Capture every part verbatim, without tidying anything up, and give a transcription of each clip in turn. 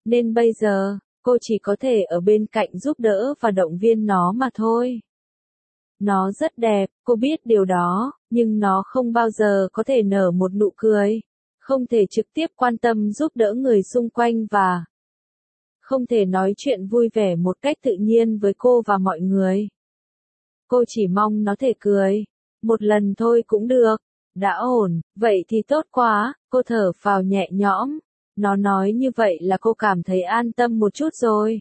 Nên bây giờ, cô chỉ có thể ở bên cạnh giúp đỡ và động viên nó mà thôi. Nó rất đẹp, cô biết điều đó, nhưng nó không bao giờ có thể nở một nụ cười, không thể trực tiếp quan tâm giúp đỡ người xung quanh và không thể nói chuyện vui vẻ một cách tự nhiên với cô và mọi người. Cô chỉ mong nó thể cười. Một lần thôi cũng được. Đã ổn, vậy thì tốt quá, cô thở phào nhẹ nhõm. Nó nói như vậy là cô cảm thấy an tâm một chút rồi.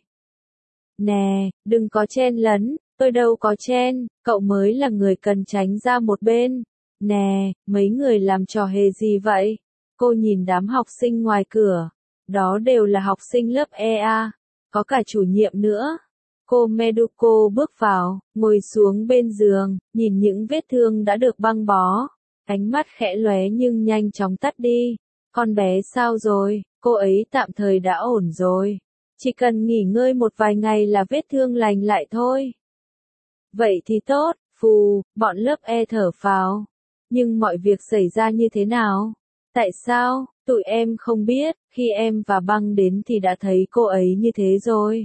Nè, đừng có chen lấn, tôi đâu có chen, cậu mới là người cần tránh ra một bên. Nè, mấy người làm trò hề gì vậy? Cô nhìn đám học sinh ngoài cửa. Đó đều là học sinh lớp E A, có cả chủ nhiệm nữa. Cô Meduko bước vào, ngồi xuống bên giường, nhìn những vết thương đã được băng bó. Ánh mắt khẽ lóe nhưng nhanh chóng tắt đi. Con bé sao rồi? Cô ấy tạm thời đã ổn rồi. Chỉ cần nghỉ ngơi một vài ngày là vết thương lành lại thôi. Vậy thì tốt, phù, bọn lớp E thở phào. Nhưng mọi việc xảy ra như thế nào? Tại sao? Tụi em không biết, khi em và băng đến thì đã thấy cô ấy như thế rồi.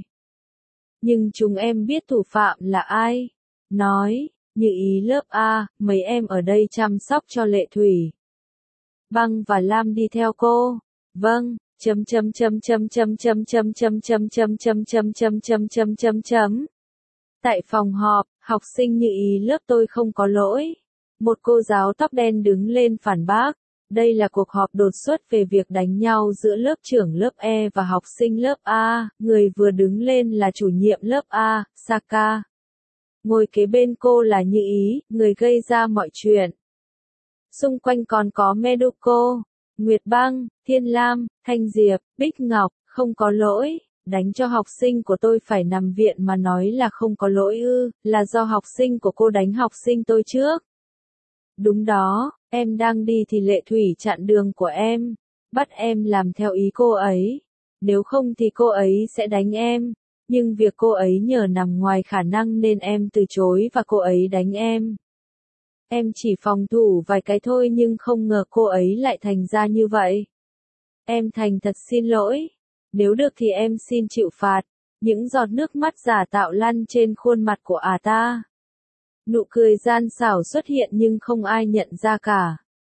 Nhưng chúng em biết thủ phạm là ai. Nói, Như Ý lớp A, mấy em ở đây chăm sóc cho Lệ Thủy. Băng và Lam đi theo cô. Vâng, chấm chấm chấm chấm chấm chấm chấm chấm chấm chấm chấm chấm chấm chấm chấm chấm chấm. Tại phòng họp, học sinh Như Ý lớp tôi không có lỗi. Một cô giáo tóc đen đứng lên phản bác. Đây là cuộc họp đột xuất về việc đánh nhau giữa lớp trưởng lớp E và học sinh lớp A, người vừa đứng lên là chủ nhiệm lớp A, Saka. Ngồi kế bên cô là Như Ý, người gây ra mọi chuyện. Xung quanh còn có Meduko, Nguyệt Băng, Thiên Lam, Thanh Diệp, Bích Ngọc, không có lỗi. Đánh cho học sinh của tôi phải nằm viện mà nói là không có lỗi ư, là do học sinh của cô đánh học sinh tôi trước. Đúng đó, em đang đi thì Lệ Thủy chặn đường của em, bắt em làm theo ý cô ấy. Nếu không thì cô ấy sẽ đánh em, nhưng việc cô ấy nhờ nằm ngoài khả năng nên em từ chối và cô ấy đánh em. Em chỉ phòng thủ vài cái thôi nhưng không ngờ cô ấy lại thành ra như vậy. Em thành thật xin lỗi. Nếu được thì em xin chịu phạt. Những giọt nước mắt giả tạo lăn trên khuôn mặt của ả ta. Nụ cười gian xảo xuất hiện nhưng không ai nhận ra cả.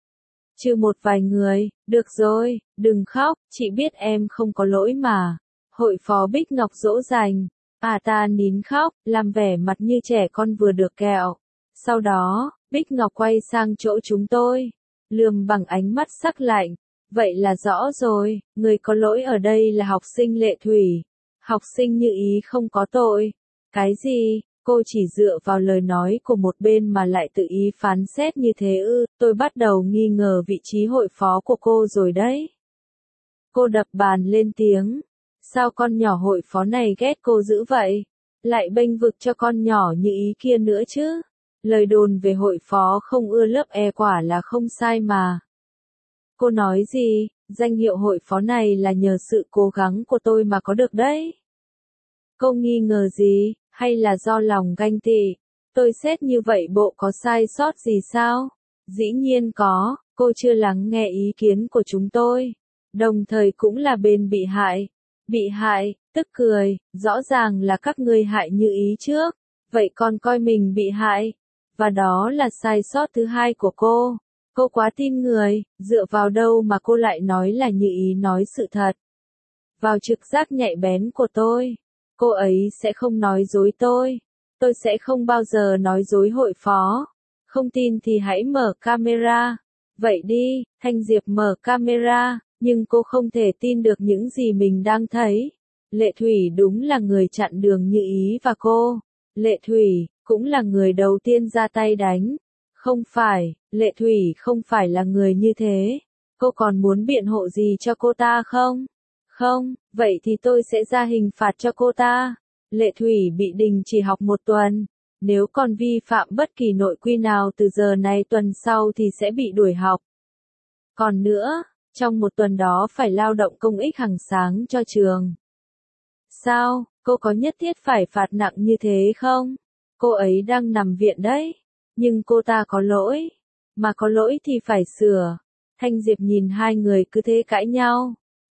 Trừ một vài người, được rồi, đừng khóc, chị biết em không có lỗi mà. Hội phó Bích Ngọc dỗ dành. Ả ta nín khóc, làm vẻ mặt như trẻ con vừa được kẹo. Sau đó, Bích Ngọc quay sang chỗ chúng tôi. Lườm bằng ánh mắt sắc lạnh. Vậy là rõ rồi, người có lỗi ở đây là học sinh Lệ Thủy. Học sinh Như Ý không có tội. Cái gì? Cô chỉ dựa vào lời nói của một bên mà lại tự ý phán xét như thế ư, tôi bắt đầu nghi ngờ vị trí hội phó của cô rồi đấy. Cô đập bàn lên tiếng. Sao con nhỏ hội phó này ghét cô dữ vậy? Lại bênh vực cho con nhỏ Như Ý kia nữa chứ? Lời đồn về hội phó không ưa lớp E quả là không sai mà. Cô nói gì? Danh hiệu hội phó này là nhờ sự cố gắng của tôi mà có được đấy. Cô nghi ngờ gì? Hay là do lòng ganh tị? Tôi xét như vậy bộ có sai sót gì sao? Dĩ nhiên có, cô chưa lắng nghe ý kiến của chúng tôi. Đồng thời cũng là bên bị hại. Bị hại, tức cười, rõ ràng là các ngươi hại Như Ý trước. Vậy còn coi mình bị hại. Và đó là sai sót thứ hai của cô. Cô quá tin người, dựa vào đâu mà cô lại nói là Như Ý nói sự thật. Vào trực giác nhạy bén của tôi. Cô ấy sẽ không nói dối tôi. Tôi sẽ không bao giờ nói dối hội phó. Không tin thì hãy mở camera. Vậy đi, Thanh Diệp mở camera, nhưng cô không thể tin được những gì mình đang thấy. Lệ Thủy đúng là người chặn đường Như Ý và cô. Lệ Thủy, cũng là người đầu tiên ra tay đánh. Không phải, Lệ Thủy không phải là người như thế. Cô còn muốn biện hộ gì cho cô ta không? Không, vậy thì tôi sẽ ra hình phạt cho cô ta. Lệ Thủy bị đình chỉ học một tuần. Nếu còn vi phạm bất kỳ nội quy nào từ giờ này tuần sau thì sẽ bị đuổi học. Còn nữa, trong một tuần đó phải lao động công ích hàng sáng cho trường. Sao, cô có nhất thiết phải phạt nặng như thế không? Cô ấy đang nằm viện đấy. Nhưng cô ta có lỗi. Mà có lỗi thì phải sửa. Thanh Diệp nhìn hai người cứ thế cãi nhau.